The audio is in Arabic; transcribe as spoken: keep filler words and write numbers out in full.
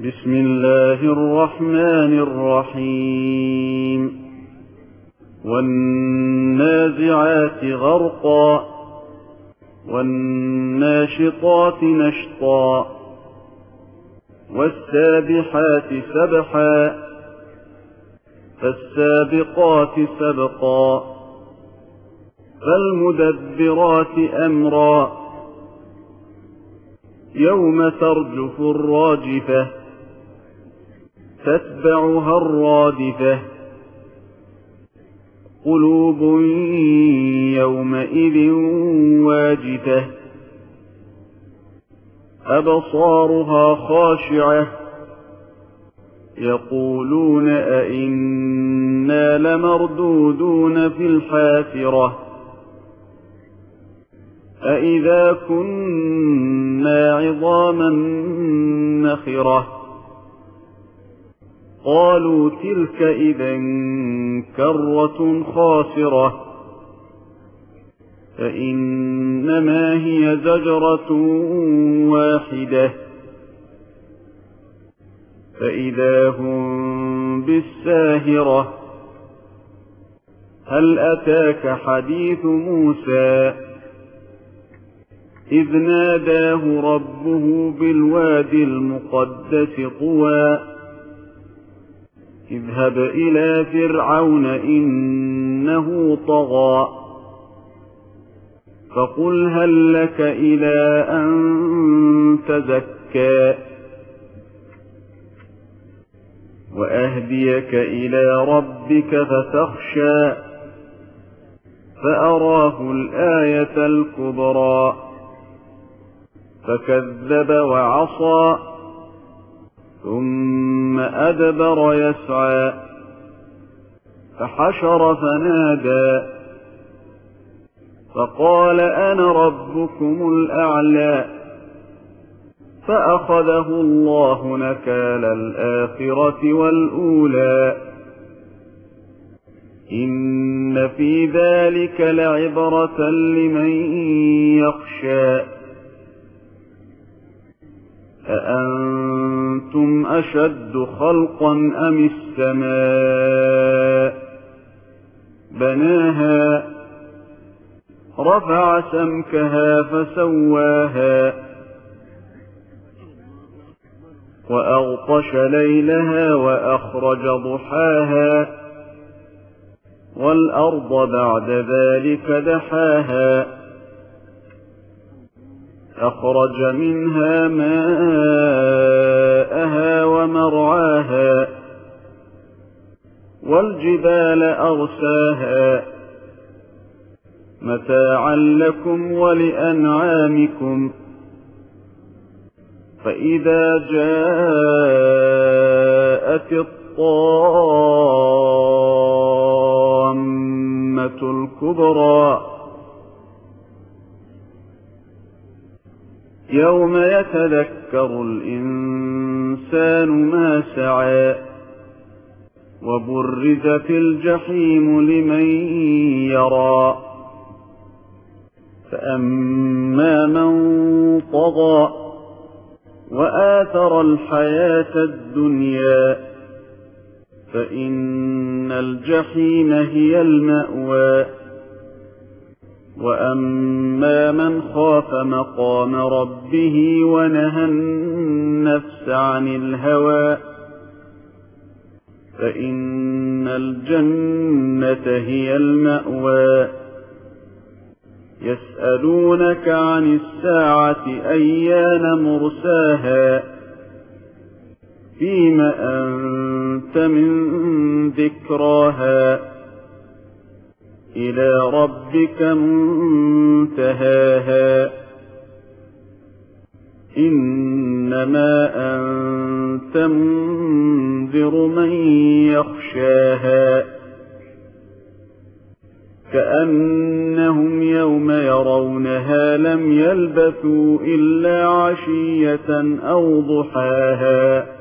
بسم الله الرحمن الرحيم والنازعات غرقا والناشطات نشطا والسابحات سبحا فالسابقات سبقا فالمدبرات أمرا يوم ترجف الراجفة تتبعها الرادفة قلوب يومئذ واجفة أبصارها خاشعة يقولون أئنا لمردودون في الحافرة أئذا كنا عظاما نخرة قالوا تلك إذا كرة خاسرة فإنما هي زجرة واحدة فإذا هم بالساهرة هل أتاك حديث موسى إذ ناداه ربه بالوادي المقدس طوى اذهب إلى فرعون إنه طغى فقل هل لك إلى أن تزكى وأهديك إلى ربك فتخشى فأراه الآية الكبرى فكذب وعصى ثم أدبر يسعى فحشر فنادى فقال أنا ربكم الأعلى فأخذه الله نكال الآخرة والأولى إن في ذلك لعبرة لمن يخشى أأنتم أشد خلقا أم السماء بناها رفع سمكها فسواها وأغطش ليلها وأخرج ضحاها والأرض بعد ذلك دحاها أخرج منها ماءها ومرعاها والجبال أرساها متاعا لكم ولأنعامكم فإذا جاءت الطامة الكبرى يوم يتذكر الإنسان ما سعى وبرزت الجحيم لمن يرى فأما من طغى وآثر الحياة الدنيا فإن الجحيم هي المأوى وأما من خاف مقام ربه ونهى النفس عن الهوى فإن الجنة هي المأوى يسألونك عن الساعة أيان مرساها فيم أنت من ذكراها إلى ربك منتهاها إنما أنت منذر من يخشاها كأنهم يوم يرونها لم يلبثوا إلا عشية أو ضحاها